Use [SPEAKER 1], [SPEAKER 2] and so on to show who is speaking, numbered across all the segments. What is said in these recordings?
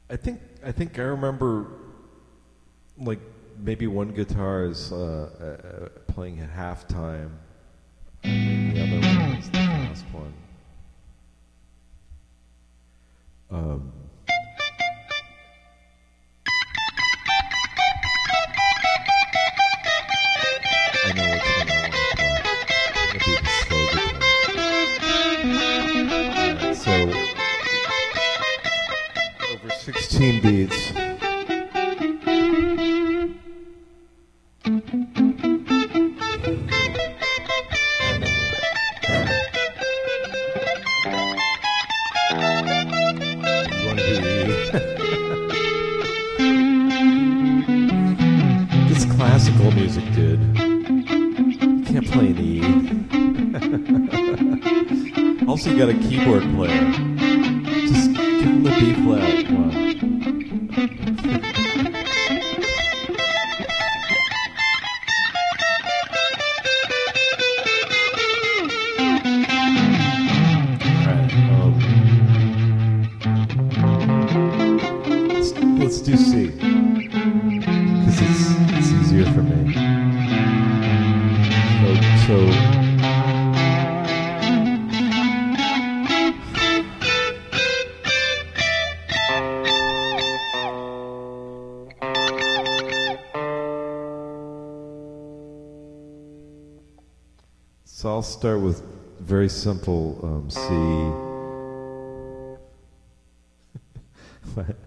[SPEAKER 1] I think I remember like maybe one guitar is playing at halftime, and the other one is the last one. Um, I know which one I want to play. It'll be the slow guitar. So over 16 beats. This classical music, dude. You can't play an E. Also, you got a keyboard player. Just give him the B flat. Come on. Let's do C, because it's easier for me. So I'll start with very simple C. What?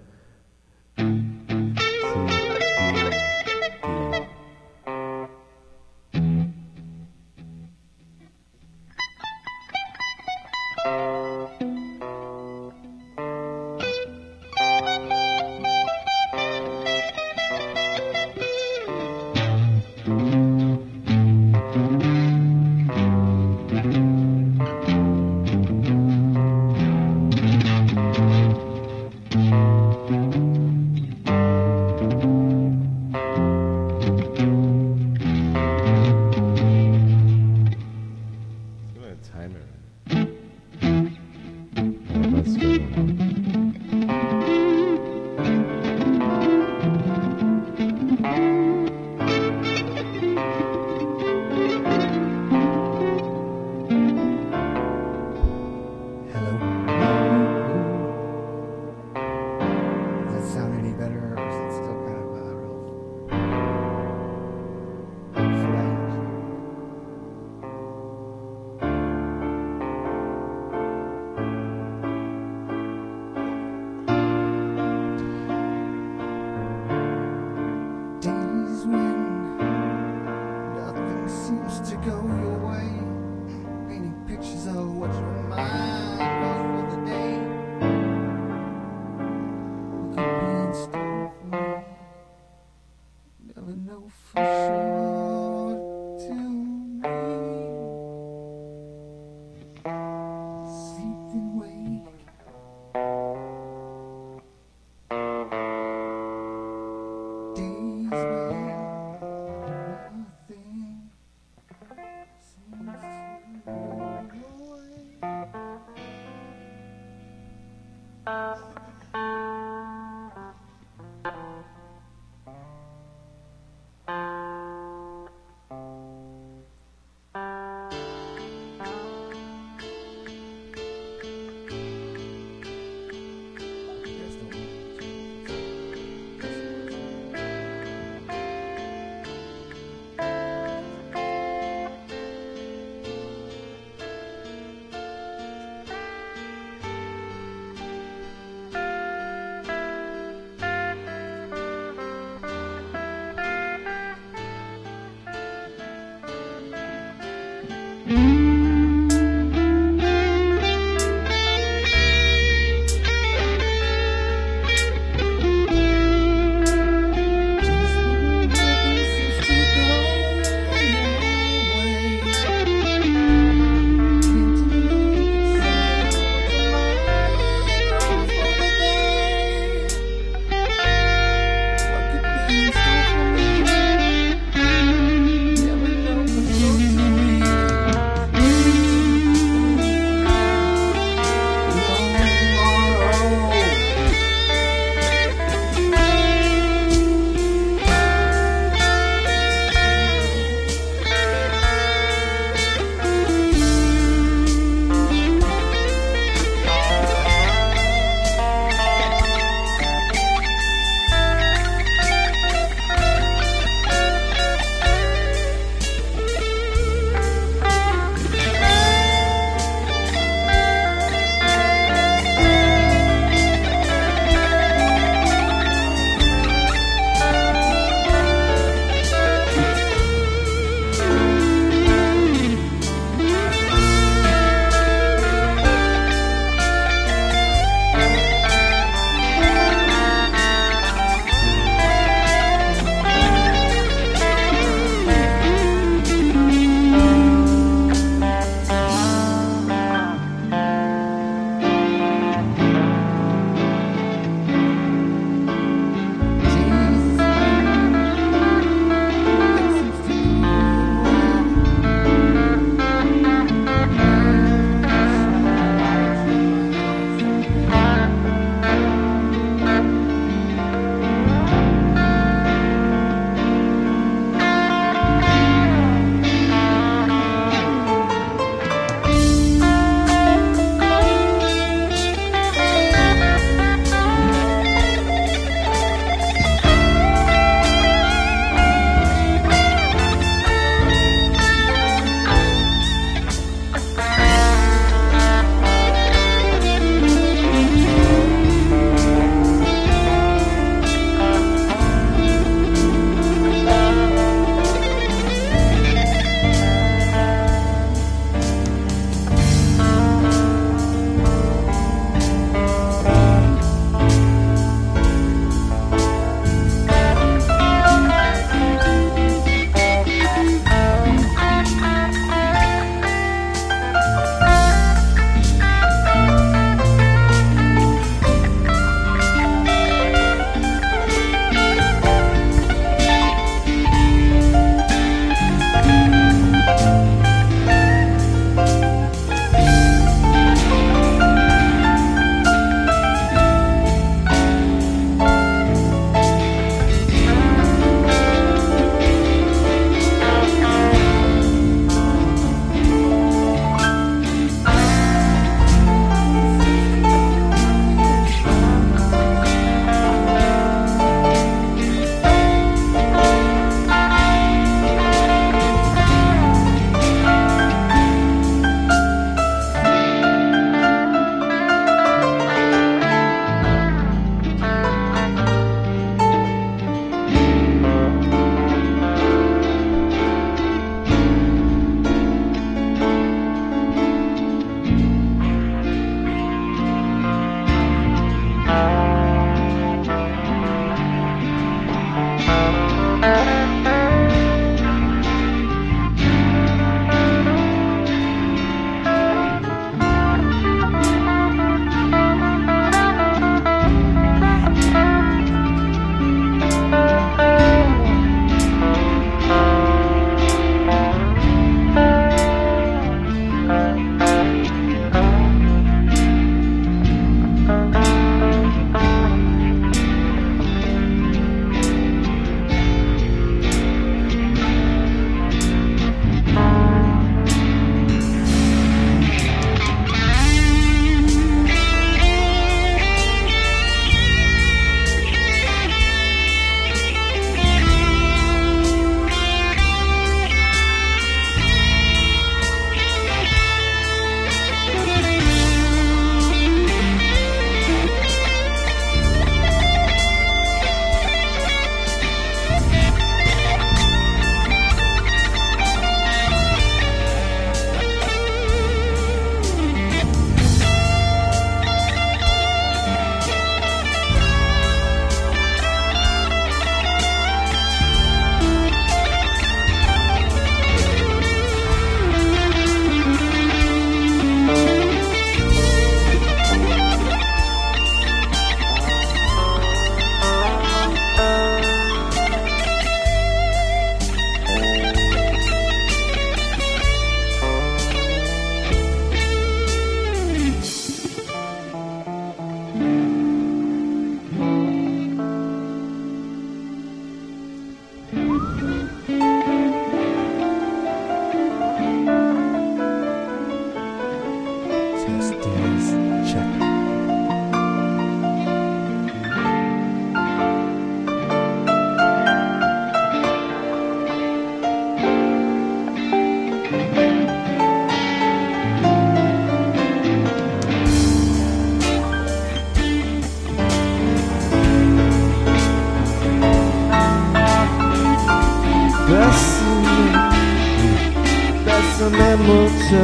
[SPEAKER 2] Bésame mucho,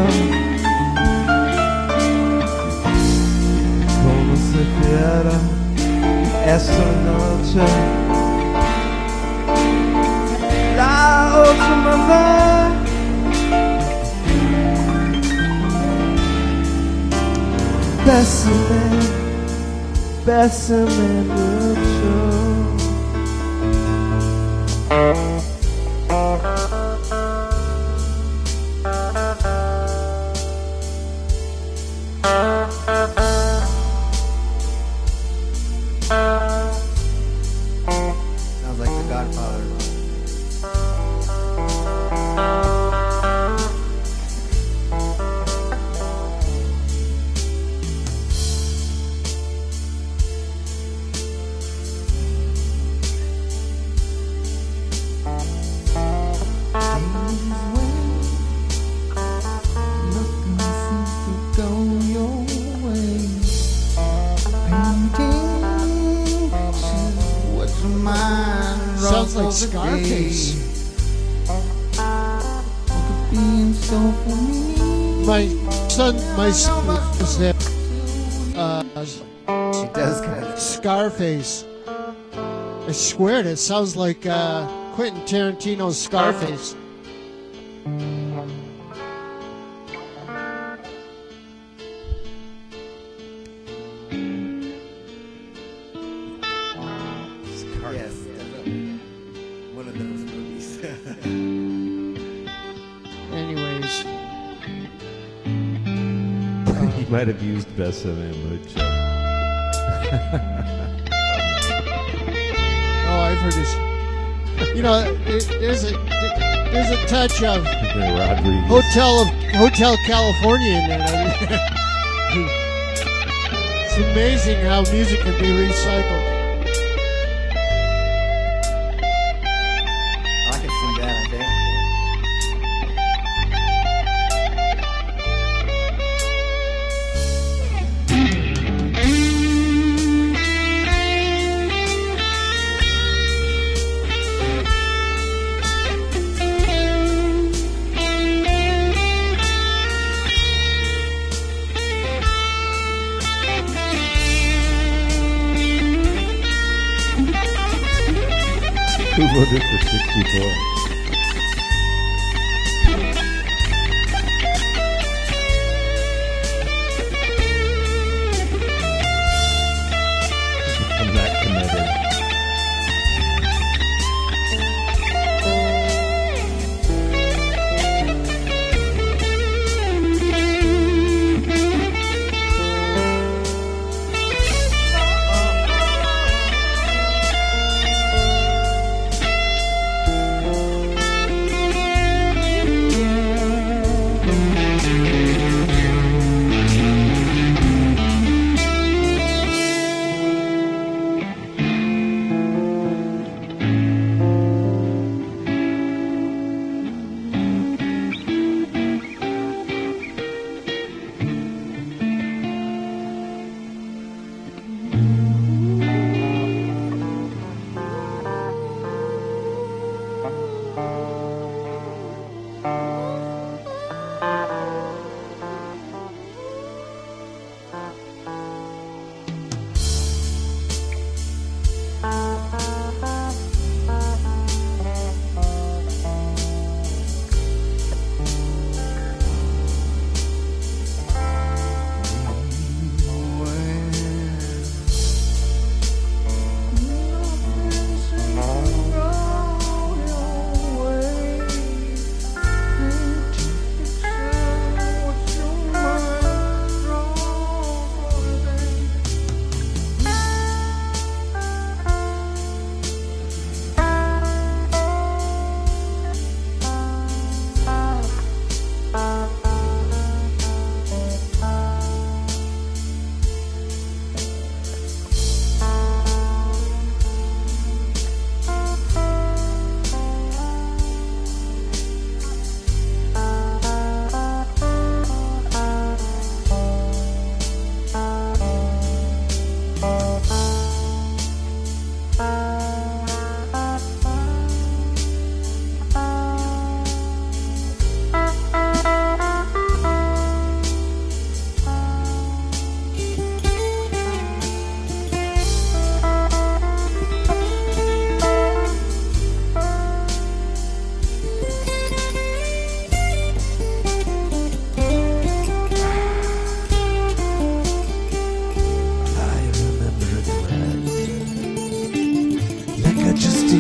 [SPEAKER 2] como si fuera esta noche la última vez. Bésame, bésame mucho.
[SPEAKER 3] Sounds like The Godfather.
[SPEAKER 4] Sounds like Scarface. My son was there.
[SPEAKER 3] She does kind of.
[SPEAKER 4] Scarface. I swear it sounds like Quentin Tarantino's Scarface.
[SPEAKER 3] Yes, definitely. One of those movies.
[SPEAKER 4] Anyways,
[SPEAKER 1] He might have used Bésame mucho.
[SPEAKER 4] oh, I've heard this. You know, there's a touch of
[SPEAKER 1] Rodriguez.
[SPEAKER 4] Hotel California in there. It's amazing how music can be recycled.
[SPEAKER 3] I can see that, I think.
[SPEAKER 1] Who voted for 64? I'm not committed.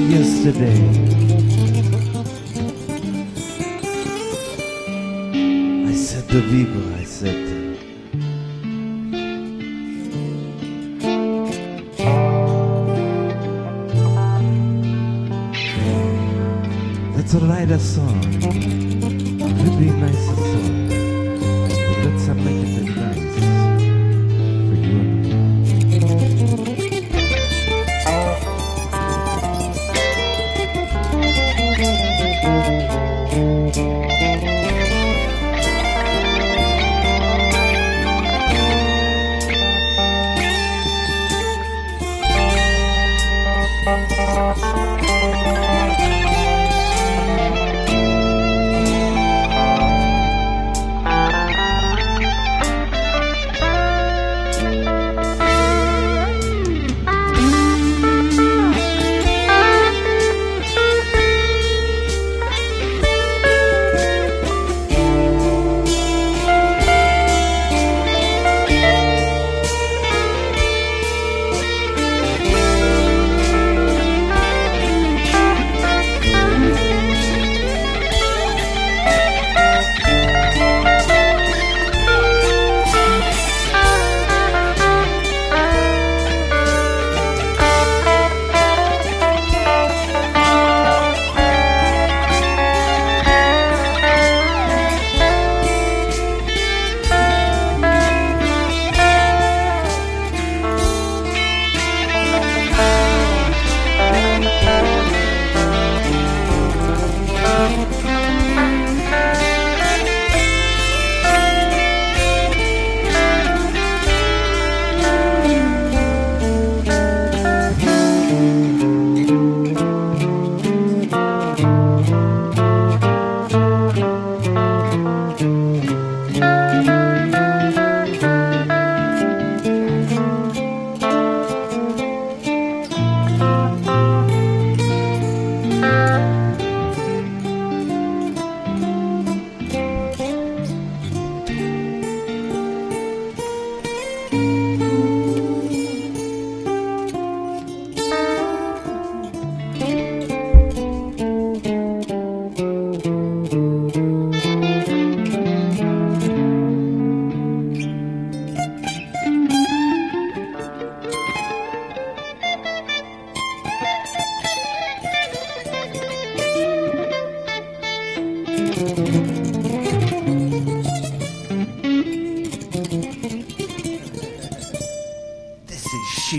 [SPEAKER 2] yesterday. I said to Vigo, I said, let's write a song, a really nice song, but let's make it nice for you and me.
[SPEAKER 3] This is she.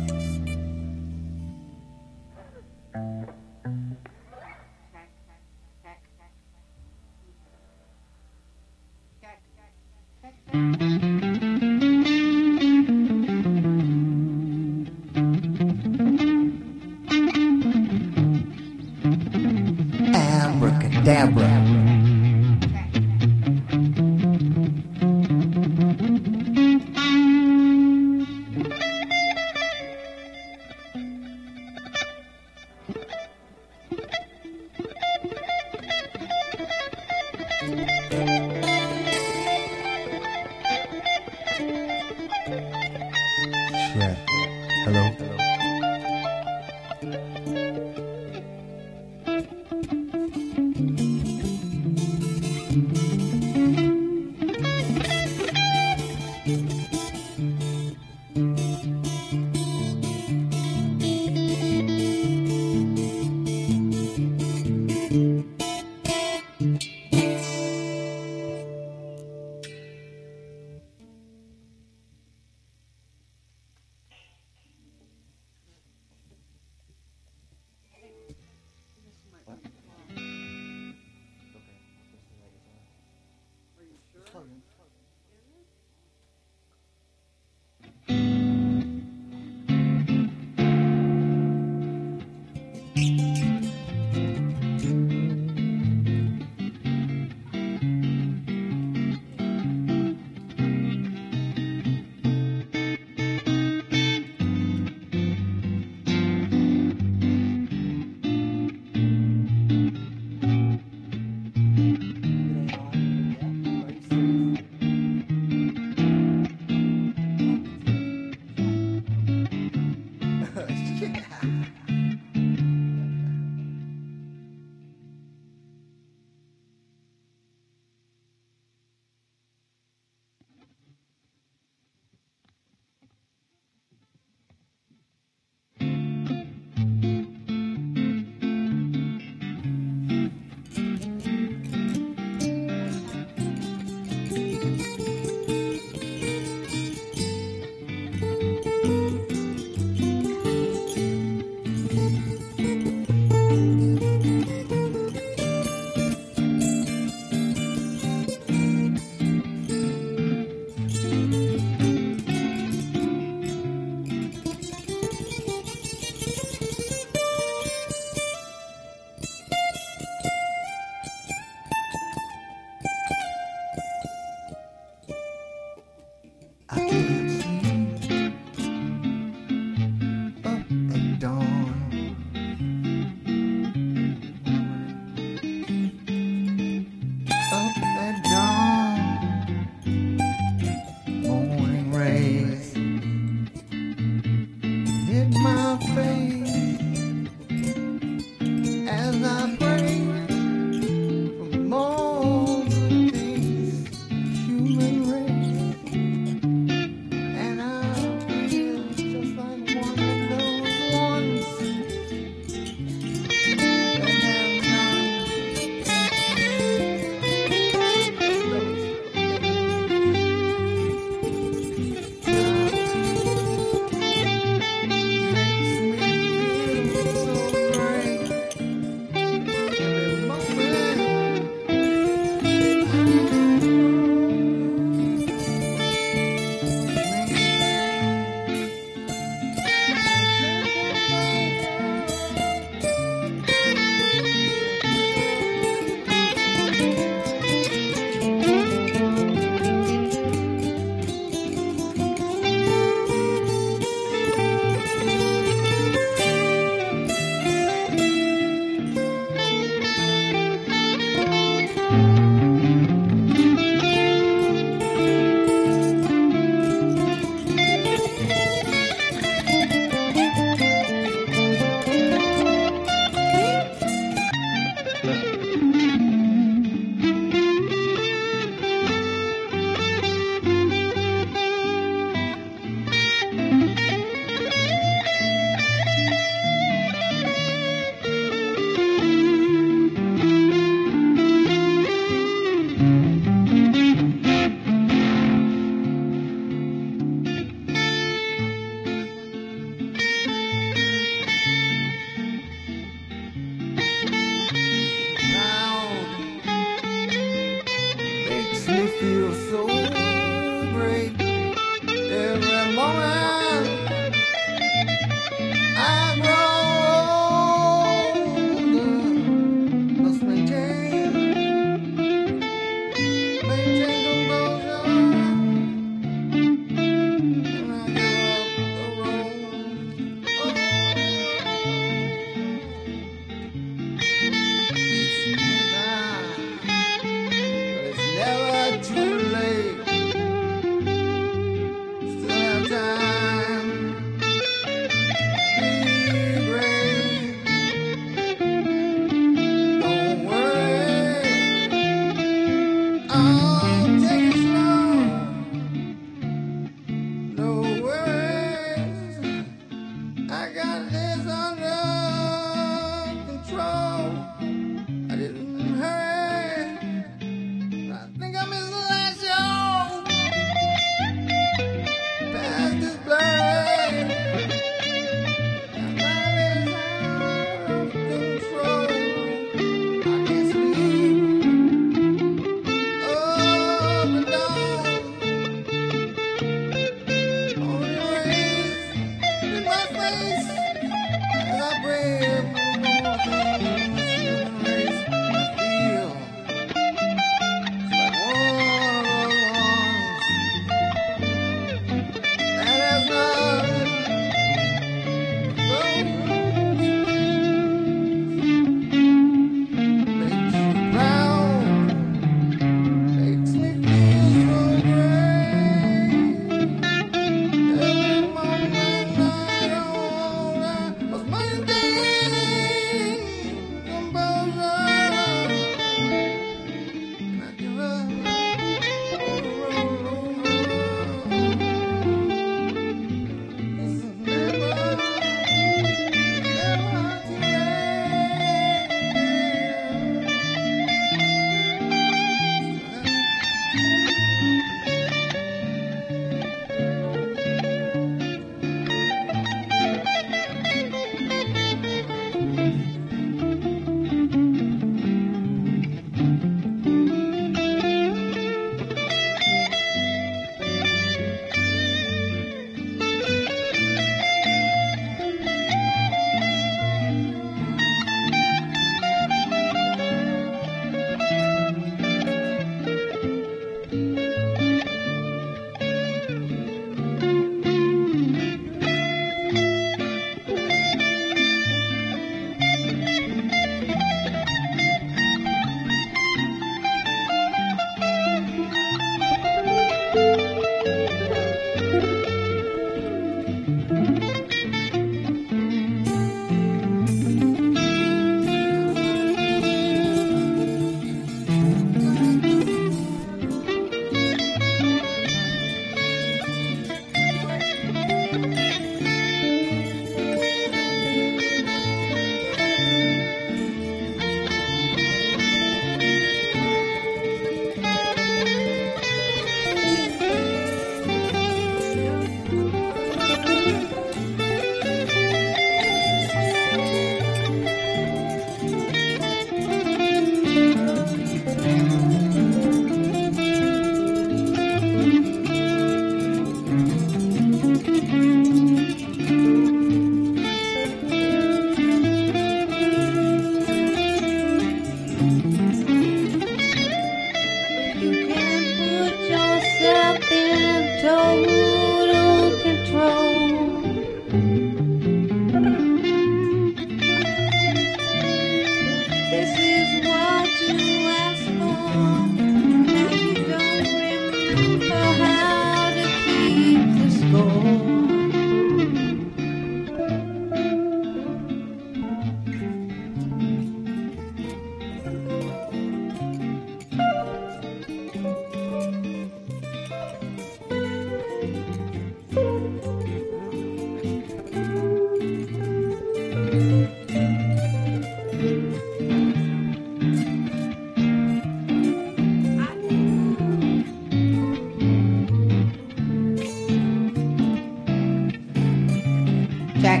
[SPEAKER 5] Check.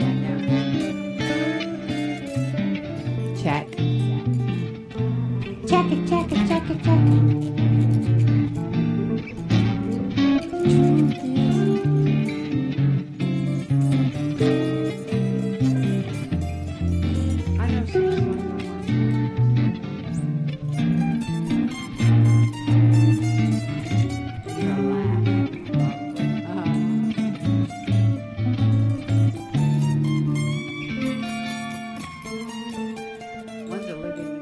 [SPEAKER 5] Check. Check it, check it, check it, check it. I know One's a living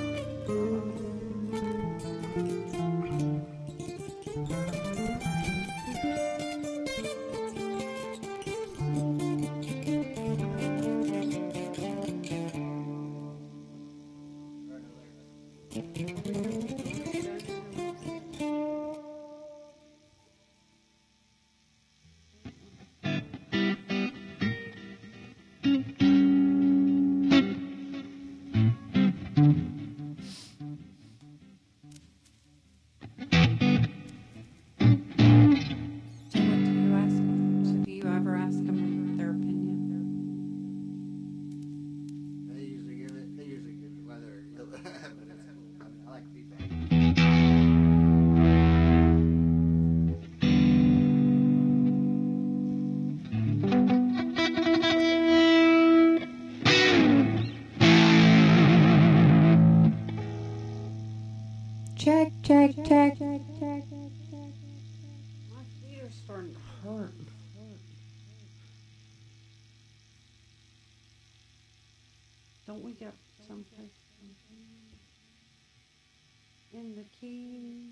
[SPEAKER 5] So do you ever ask them their opinion?
[SPEAKER 3] They usually give it whether, but I like feedback.
[SPEAKER 5] Check, check, check, check, check. My feet are starting to hurt. Don't we get someplace in the key?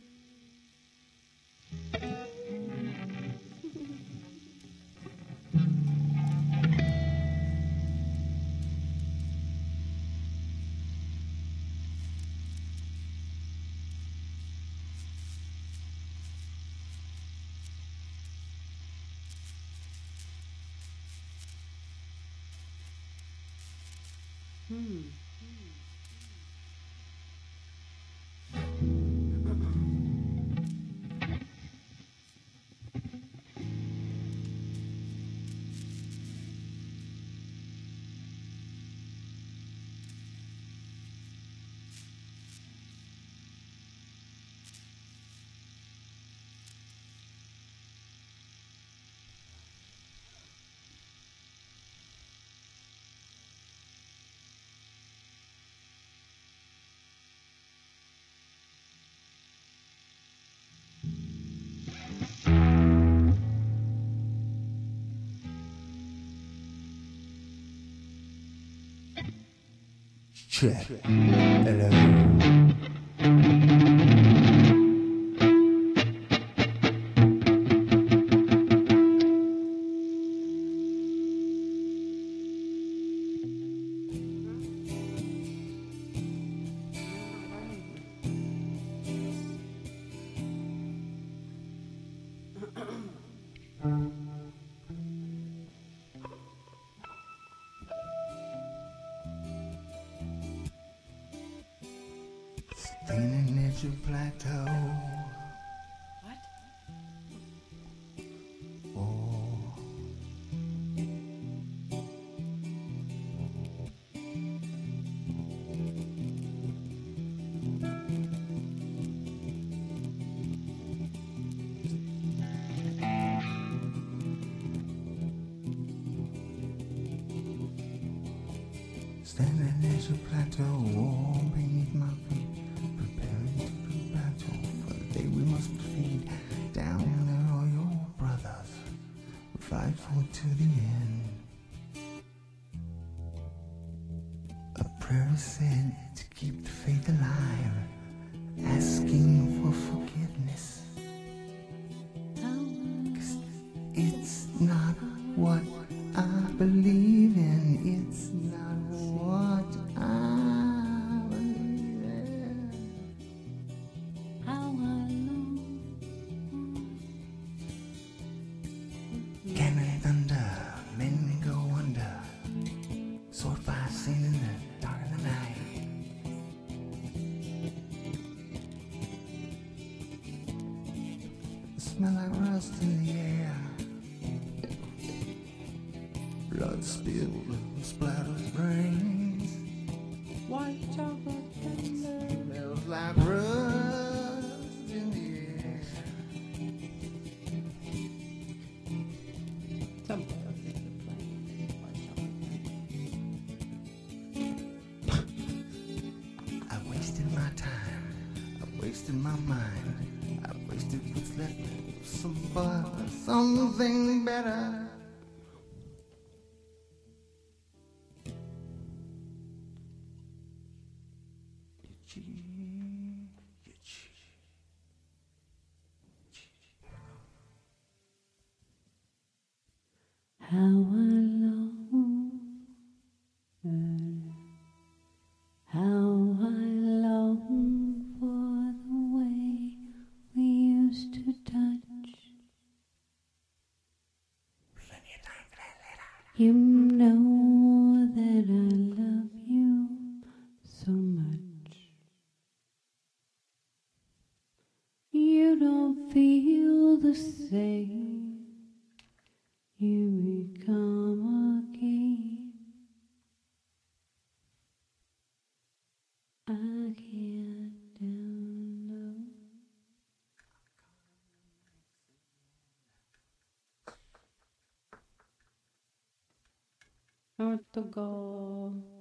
[SPEAKER 3] Check. Hello. Standing at your plateau.
[SPEAKER 5] What?
[SPEAKER 3] Oh. Standing at your plateau, beneath my feet, preparing to do battle. For the day we must feed. Down there are your brothers, we fight for to the end. A prayer is said to keep the faith alive, asking for forgiveness. 'Cause it's not what I believe in, it's not what I believe in.
[SPEAKER 5] How I long.
[SPEAKER 3] Cannon thunder, men go under. So smell like rust in the air. Blood spilled, splatters brains.
[SPEAKER 5] White chocolate thunder.
[SPEAKER 3] Smells like rust in the air.
[SPEAKER 5] Somewhere else they could play White chocolate.
[SPEAKER 3] I wasted my time, I wasted my mind, I wasted what's left of something better.
[SPEAKER 5] How I long, how I long for the way we used to touch.
[SPEAKER 3] Plenty of time for that later.
[SPEAKER 5] You know that I love you so much. You don't feel the same. You become again. I can't download. I want to go.